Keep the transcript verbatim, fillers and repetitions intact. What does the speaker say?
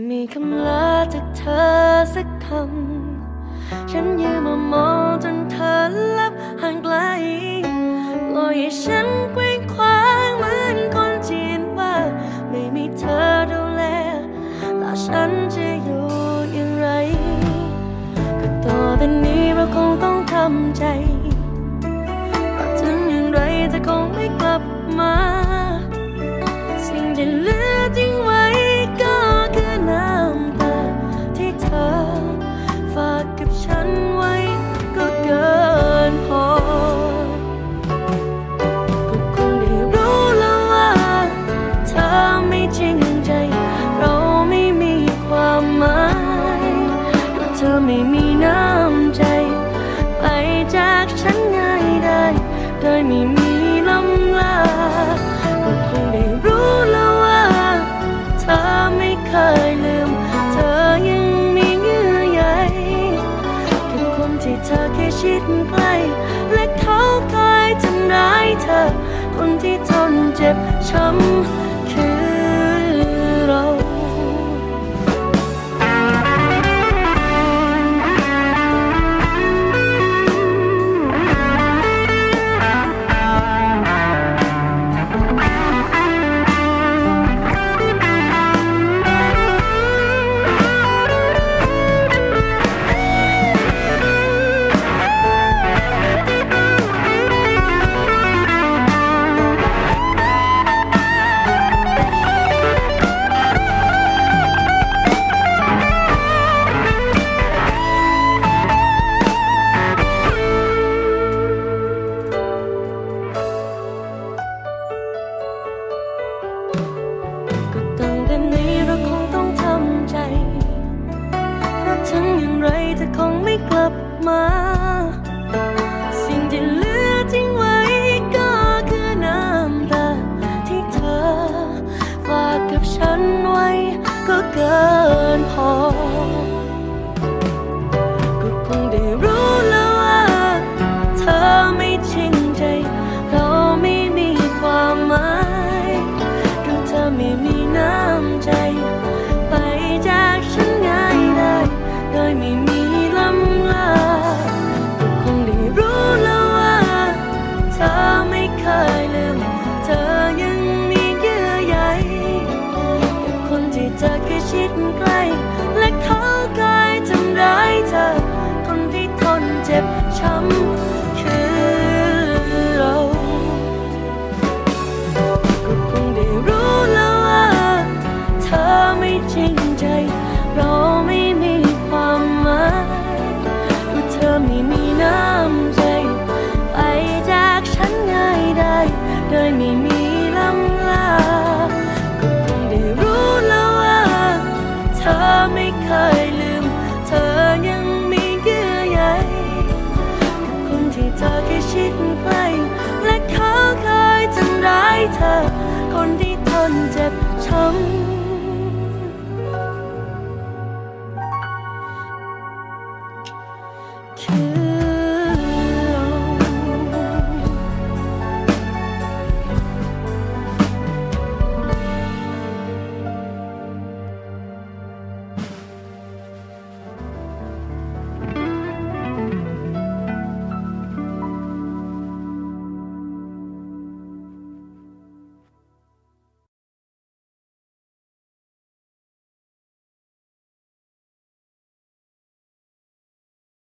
มีคำลาจากเธอสักคำฉันยืนมามองจนเธอลับห่างไกลปล่อยให้ฉันเคว้งคว้างเหมือนคนจีนว่าไม่มีเธอดูแลแล้วฉันจะอยู่อย่างไรก็ต่อแต่นี้เราคงต้องทำใจเพราะถึงอย่างไรจะคงไม่กลับมาสิ่งที่เหลือทิ้งไว้ก็คือน้ำตาที่เธอฝากกับฉันไว้ก็เกินพอก็คงได้รู้แล้วว่าเธอไม่จริงใจเราไม่มีความหมายและเธอไม่มีน้ำใจไปจากฉันง่ายได้โดยไม่มีลำลาก็คงได้รู้แล้วว่าเธอไม่เคยลืมเธอยังมีเยื่อใยกับคนที่เธอแค่ชิดใกล้และเขาเคยทำร้ายเธอคนที่ทนเจ็บช้ำคือเราถึงอย่างไรจะคงไม่กลับมาสิ่งที่เหลือทิ้งไว้ก็คือน้ำตาที่เธอฝากกับฉันไว้ก็เกินพอก็คงได้รู้แล้วว่าเธอไม่จริงใจเราไม่มีความหมายก็เธอไม่มีน้ำใจไปจากฉันง่ายได้โดยไม่มีลำลาก็คงได้รู้แล้วว่าเธอไม่เคยลืมเธอยังมีเยื่อใยกับคนที่เธอแค่ชิดใกล้และเขาเคยทำร้ายเธอคนที่ทนเจ็บช้ำคือเราก็คงได้รู้แล้วว่าเธอไม่จริงใจเราไม่มีความหมายว่าเธอไม่มีน้ำใจไปจากฉันง่ายได้โดยไม่มีลำลาก็คงได้รู้แล้วว่าเธอไม่เคยลืมเธอยังมีเยื่อใยกับคนที่เธอแค่ชิดใกล้และเขาเคยทำร้ายเธอคนที่ทนเจ็บช้ำ